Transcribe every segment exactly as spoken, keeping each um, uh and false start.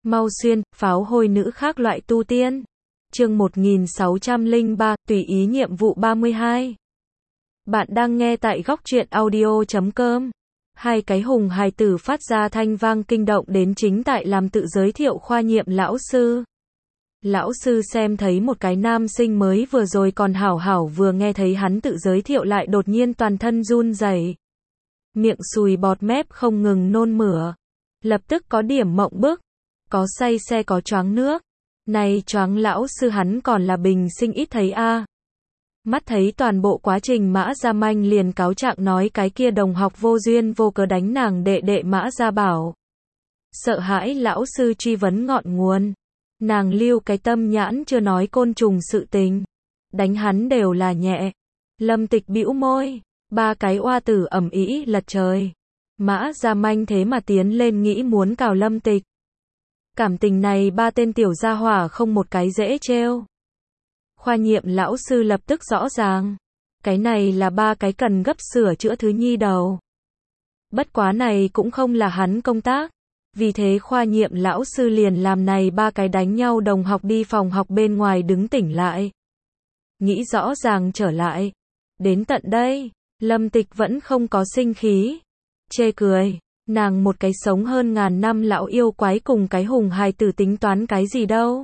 Mau xuyên, pháo hôi nữ khác loại tu tiên. Chương một nghìn sáu trăm lẻ ba, tùy ý nhiệm vụ ba mươi hai. Bạn đang nghe tại góc truyện audio chấm com. Hai cái hùng hài tử phát ra thanh vang kinh động đến chính tại làm tự giới thiệu khoa nhiệm lão sư. Lão sư xem thấy một cái nam sinh mới vừa rồi còn hảo hảo vừa nghe thấy hắn tự giới thiệu lại đột nhiên toàn thân run rẩy, miệng sùi bọt mép không ngừng nôn mửa. Lập tức có điểm mộng bức, có say xe có choáng nước. Này choáng lão sư hắn còn là bình sinh ít thấy a. Mắt thấy toàn bộ quá trình Mã Gia Manh liền cáo trạng nói cái kia đồng học vô duyên vô cớ đánh nàng đệ đệ Mã Gia Bảo. Sợ hãi lão sư truy vấn ngọn nguồn. Nàng lưu cái tâm nhãn chưa nói côn trùng sự tình. Đánh hắn đều là nhẹ. Lâm Tịch bĩu môi. Ba cái oa tử ầm ĩ lật trời. Mã Gia Manh thế mà tiến lên nghĩ muốn cào Lâm Tịch. Cảm tình này ba tên tiểu gia hỏa không một cái dễ trêu. Khoa nhiệm lão sư lập tức rõ ràng. Cái này là ba cái cần gấp sửa chữa thứ nhi đầu. Bất quá này cũng không là hắn công tác. Vì thế khoa nhiệm lão sư liền làm này ba cái đánh nhau đồng học đi phòng học bên ngoài đứng tỉnh lại. Nghĩ rõ ràng trở lại. Đến tận đây, Lâm Tịch vẫn không có sinh khí. Chê cười. Nàng một cái sống hơn ngàn năm lão yêu quái cùng cái hùng hài tử tính toán cái gì đâu.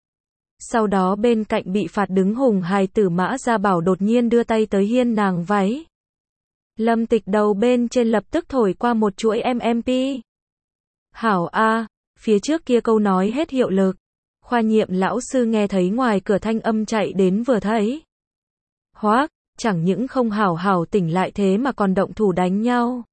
Sau đó bên cạnh bị phạt đứng hùng hài tử Mã Gia Bảo đột nhiên đưa tay tới hiên nàng váy. Lâm Tịch đầu bên trên lập tức thổi qua một chuỗi em em pê. Hảo a, phía trước kia câu nói hết hiệu lực. Khoa nhiệm lão sư nghe thấy ngoài cửa thanh âm chạy đến vừa thấy. Hoác, chẳng những không hảo hảo tỉnh lại thế mà còn động thủ đánh nhau.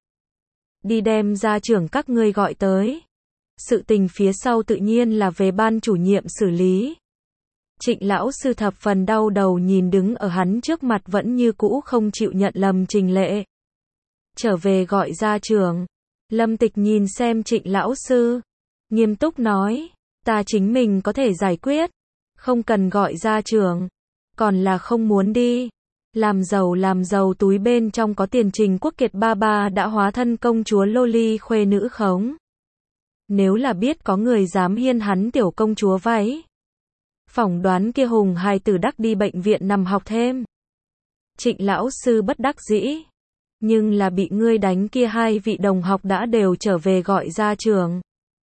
Đi đem gia trưởng các ngươi gọi tới. Sự tình phía sau tự nhiên là về ban chủ nhiệm xử lý. Trịnh lão sư thập phần đau đầu nhìn đứng ở hắn trước mặt vẫn như cũ không chịu nhận lầm Trình Lệ. Trở về gọi gia trưởng. Lâm Tịch nhìn xem Trịnh lão sư. Nghiêm túc nói. Ta chính mình có thể giải quyết. Không cần gọi gia trưởng. Còn là không muốn đi. Làm giàu làm giàu túi bên trong có tiền Trình Quốc Kiệt ba ba đã hóa thân công chúa Loli khuê nữ khống. Nếu là biết có người dám hiên hắn tiểu công chúa váy. Phỏng đoán kia hùng hài tử đắc đi bệnh viện nằm học thêm. Trịnh lão sư bất đắc dĩ. Nhưng là bị ngươi đánh kia hai vị đồng học đã đều trở về gọi gia trưởng.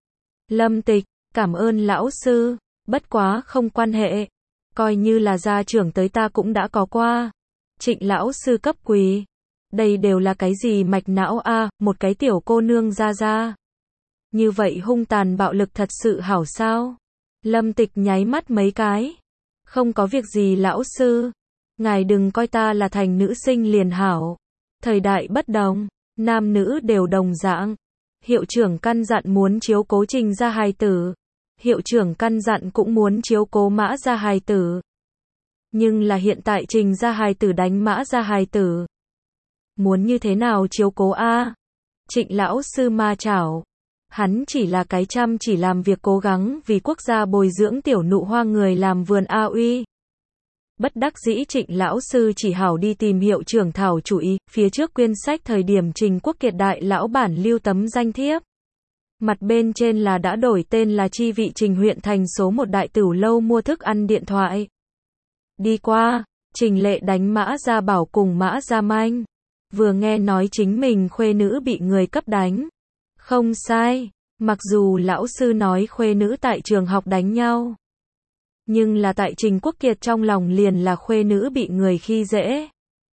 Lâm Tịch, cảm ơn lão sư, bất quá không quan hệ. Coi như là gia trưởng tới ta cũng đã có qua. Trịnh lão sư cấp quỳ. Đây đều là cái gì mạch não a, à, một cái tiểu cô nương ra ra. Như vậy hung tàn bạo lực thật sự hảo sao? Lâm Tịch nháy mắt mấy cái. Không có việc gì lão sư. Ngài đừng coi ta là thành nữ sinh liền hảo. Thời đại bất đồng, nam nữ đều đồng dạng. Hiệu trưởng căn dặn muốn chiếu cố Trình gia hài tử. Hiệu trưởng căn dặn cũng muốn chiếu cố Mã gia hài tử. Nhưng là hiện tại Trình gia hài tử đánh Mã gia hài tử. Muốn như thế nào chiếu cố a? Trịnh lão sư ma chảo. Hắn chỉ là cái chăm chỉ làm việc cố gắng vì quốc gia bồi dưỡng tiểu nụ hoa người làm vườn a uy. Bất đắc dĩ Trịnh lão sư chỉ hảo đi tìm hiệu trưởng thảo chủ ý, phía trước quyên sách thời điểm Trình Quốc Kiệt đại lão bản lưu tấm danh thiếp. Mặt bên trên là đã đổi tên là chi vị Trình huyện thành số một đại tửu lâu mua thức ăn điện thoại. Đi qua, Trình Lệ đánh Mã Gia Bảo cùng Mã Gia Manh. Vừa nghe nói chính mình khuê nữ bị người cấp đánh. Không sai, mặc dù lão sư nói khuê nữ tại trường học đánh nhau. Nhưng là tại Trình Quốc Kiệt trong lòng liền là khuê nữ bị người khi dễ.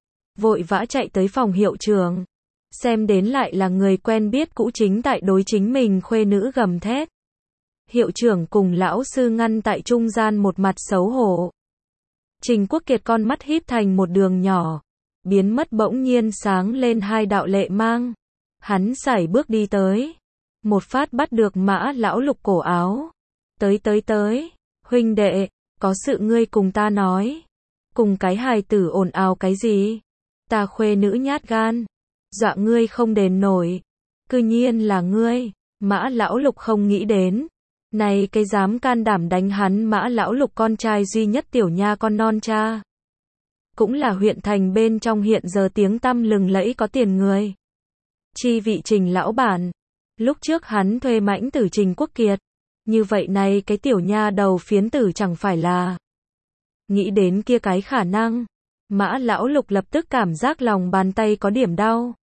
Vội vã chạy tới phòng hiệu trưởng. Xem đến lại là người quen biết cũ chính tại đối chính mình khuê nữ gầm thét. Hiệu trưởng cùng lão sư ngăn tại trung gian một mặt xấu hổ. Trình Quốc Kiệt con mắt híp thành một đường nhỏ. Biến mất bỗng nhiên sáng lên hai đạo lệ mang. Hắn sải bước đi tới. Một phát bắt được Mã lão lục cổ áo. Tới tới tới. Huynh đệ, có sự ngươi cùng ta nói. Cùng cái hài tử ồn ào cái gì? Ta khuê nữ nhát gan. Dọa ngươi không đền nổi. Cư nhiên là ngươi. Mã lão lục không nghĩ đến. Này cái dám can đảm đánh hắn Mã lão lục con trai duy nhất tiểu nha con non cha. Cũng là huyện thành bên trong hiện giờ tiếng tăm lừng lẫy có tiền người. Chi vị Trình lão bản. Lúc trước hắn thuê mãnh tử Trình Quốc Kiệt. Như vậy này cái tiểu nha đầu phiến tử chẳng phải là. Nghĩ đến kia cái khả năng, Mã Lão Lục lập tức cảm giác lòng bàn tay có điểm đau.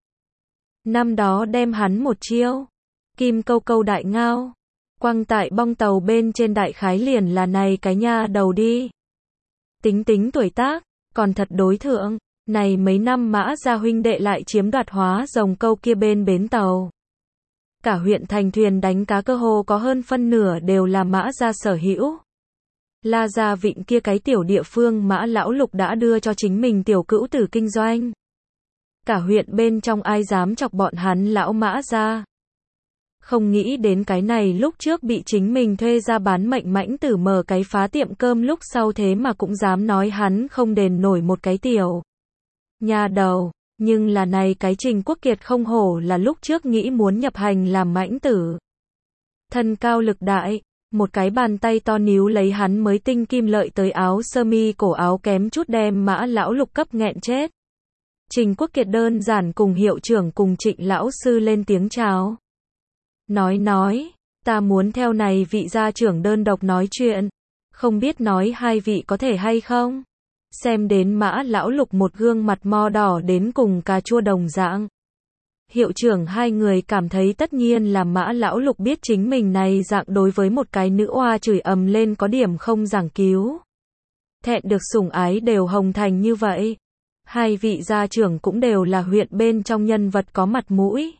Năm đó đem hắn một chiêu, kim câu câu đại ngao, quăng tại bong tàu bên trên đại khái liền là này cái nha đầu đi. Tính tính tuổi tác, còn thật đối thượng, này mấy năm Mã gia huynh đệ lại chiếm đoạt hóa rồng câu kia bên bến tàu. Cả huyện thành thuyền đánh cá cơ hồ có hơn phân nửa đều là Mã gia sở hữu. La Gia Vịnh kia cái tiểu địa phương Mã Lão Lục đã đưa cho chính mình tiểu cữu tử kinh doanh. Cả huyện bên trong ai dám chọc bọn hắn lão Mã gia. Không nghĩ đến cái này lúc trước bị chính mình thuê ra bán mệnh mãnh tử mở cái phá tiệm cơm lúc sau thế mà cũng dám nói hắn không đền nổi một cái tiểu nhà đầu. Nhưng là này cái Trình Quốc Kiệt không hổ là lúc trước nghĩ muốn nhập hành làm mãnh tử. Thân cao lực đại, một cái bàn tay to níu lấy hắn mới tinh kim lợi tới áo sơ mi cổ áo kém chút đem Mã Lão Lục cấp nghẹn chết. Trình Quốc Kiệt đơn giản cùng hiệu trưởng cùng Trịnh lão sư lên tiếng chào. Nói nói, ta muốn theo này vị gia trưởng đơn độc nói chuyện, không biết nói hai vị có thể hay không? Xem đến Mã Lão Lục một gương mặt mo đỏ đến cùng cà chua đồng dạng. Hiệu trưởng hai người cảm thấy tất nhiên là Mã Lão Lục biết chính mình này dạng đối với một cái nữ oa chửi ầm lên có điểm không giảng cứu. Thẹn được sủng ái đều hồng thành như vậy. Hai vị gia trưởng cũng đều là huyện bên trong nhân vật có mặt mũi.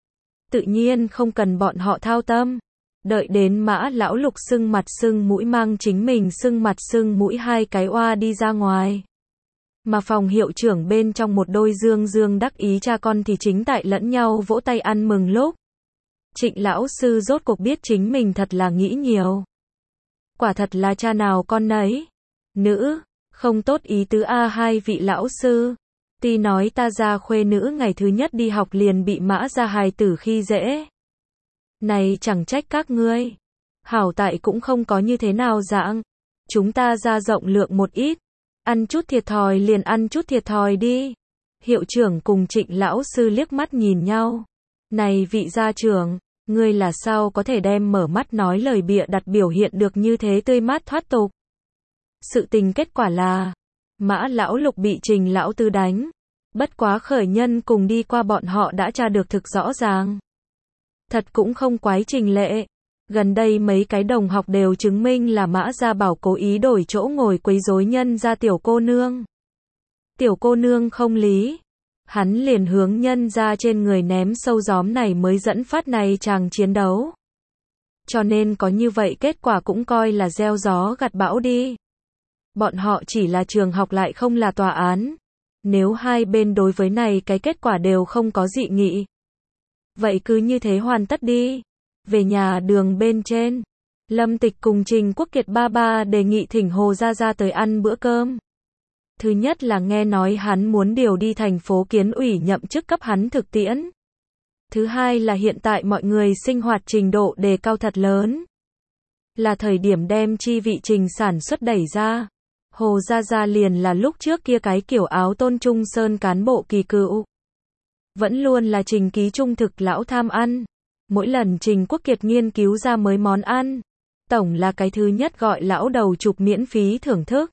Tự nhiên không cần bọn họ thao tâm. Đợi đến Mã Lão Lục sưng mặt sưng mũi mang chính mình sưng mặt sưng mũi hai cái oa đi ra ngoài. Mà phòng hiệu trưởng bên trong một đôi dương dương đắc ý cha con thì chính tại lẫn nhau vỗ tay ăn mừng lúc. Trịnh lão sư rốt cuộc biết chính mình thật là nghĩ nhiều. Quả thật là cha nào con nấy. Nữ, không tốt ý tứ a hai vị lão sư. Tuy nói ta gia khuê nữ ngày thứ nhất đi học liền bị Mã gia hài tử khi dễ. Này chẳng trách các ngươi. Hảo tại cũng không có như thế nào dạng. Chúng ta ra rộng lượng một ít. Ăn chút thiệt thòi liền ăn chút thiệt thòi đi. Hiệu trưởng cùng Trịnh lão sư liếc mắt nhìn nhau. Này vị gia trưởng, ngươi là sao có thể đem mở mắt nói lời bịa đặt biểu hiện được như thế tươi mát thoát tục. Sự tình kết quả là, Mã Lão Lục bị Trình lão tư đánh. Bất quá khởi nhân cùng đi qua bọn họ đã tra được thực rõ ràng. Thật cũng không quái Trình lệ. Gần đây mấy cái đồng học đều chứng minh là Mã Gia Bảo cố ý đổi chỗ ngồi quấy rối nhân gia tiểu cô nương. Tiểu cô nương không lý. Hắn liền hướng nhân gia trên người ném sâu gióm này mới dẫn phát này chàng chiến đấu. Cho nên có như vậy kết quả cũng coi là gieo gió gặt bão đi. Bọn họ chỉ là trường học lại không là tòa án. Nếu hai bên đối với này cái kết quả đều không có dị nghị. Vậy cứ như thế hoàn tất đi. Về nhà đường bên trên, Lâm Tịch cùng Trình Quốc Kiệt ba ba đề nghị thỉnh Hồ Gia Gia tới ăn bữa cơm. Thứ nhất là nghe nói hắn muốn điều đi thành phố Kiến ủy nhậm chức cấp hắn thực tiễn. Thứ hai là hiện tại mọi người sinh hoạt trình độ đề cao thật lớn. Là thời điểm đem chi vị trình sản xuất đẩy ra. Hồ Gia Gia liền là lúc trước kia cái kiểu áo tôn trung sơn cán bộ kỳ cựu. Vẫn luôn là Trình ký trung thực lão tham ăn. Mỗi lần Trình Quốc Kiệt nghiên cứu ra mới món ăn, tổng là cái thứ nhất gọi lão đầu chụp miễn phí thưởng thức.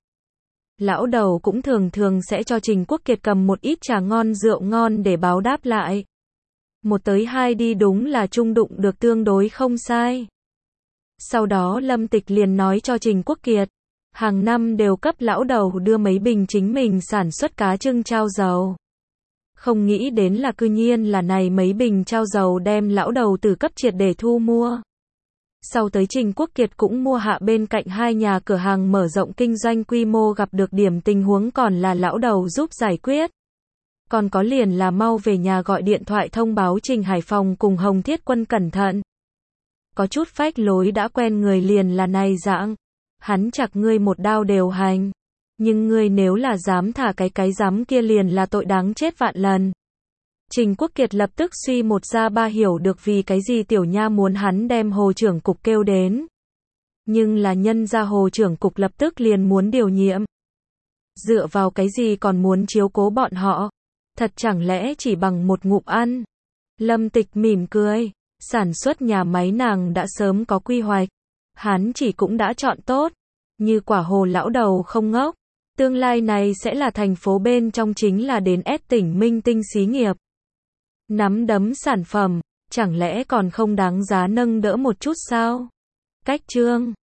Lão đầu cũng thường thường sẽ cho Trình Quốc Kiệt cầm một ít trà ngon rượu ngon để báo đáp lại. Một tới hai đi đúng là chung đụng được tương đối không sai. Sau đó Lâm Tịch liền nói cho Trình Quốc Kiệt, hàng năm đều cấp lão đầu đưa mấy bình chính mình sản xuất cá trưng trao dầu. Không nghĩ đến là cư nhiên là này mấy bình trao dầu đem lão đầu từ cấp triệt để thu mua. Sau tới Trình Quốc Kiệt cũng mua hạ bên cạnh hai nhà cửa hàng mở rộng kinh doanh quy mô gặp được điểm tình huống còn là lão đầu giúp giải quyết. Còn có liền là mau về nhà gọi điện thoại thông báo Trình Hải Phòng cùng Hồng Thiết Quân cẩn thận. Có chút phách lối đã quen người liền là này dạng. Hắn chặt ngươi một đao đều hành. Nhưng ngươi nếu là dám thả cái cái dám kia liền là tội đáng chết vạn lần. Trình Quốc Kiệt lập tức suy một ra ba hiểu được vì cái gì tiểu nha muốn hắn đem hồ trưởng cục kêu đến. Nhưng là nhân ra hồ trưởng cục lập tức liền muốn điều nhiệm. Dựa vào cái gì còn muốn chiếu cố bọn họ? Thật chẳng lẽ chỉ bằng một ngụm ăn? Lâm Tịch mỉm cười. Sản xuất nhà máy nàng đã sớm có quy hoạch. Hắn chỉ cũng đã chọn tốt. Như quả hồ lão đầu không ngốc. Tương lai này sẽ là thành phố bên trong chính là đến ép tỉnh minh tinh xí nghiệp. Nắm đấm sản phẩm, chẳng lẽ còn không đáng giá nâng đỡ một chút sao? Cách chương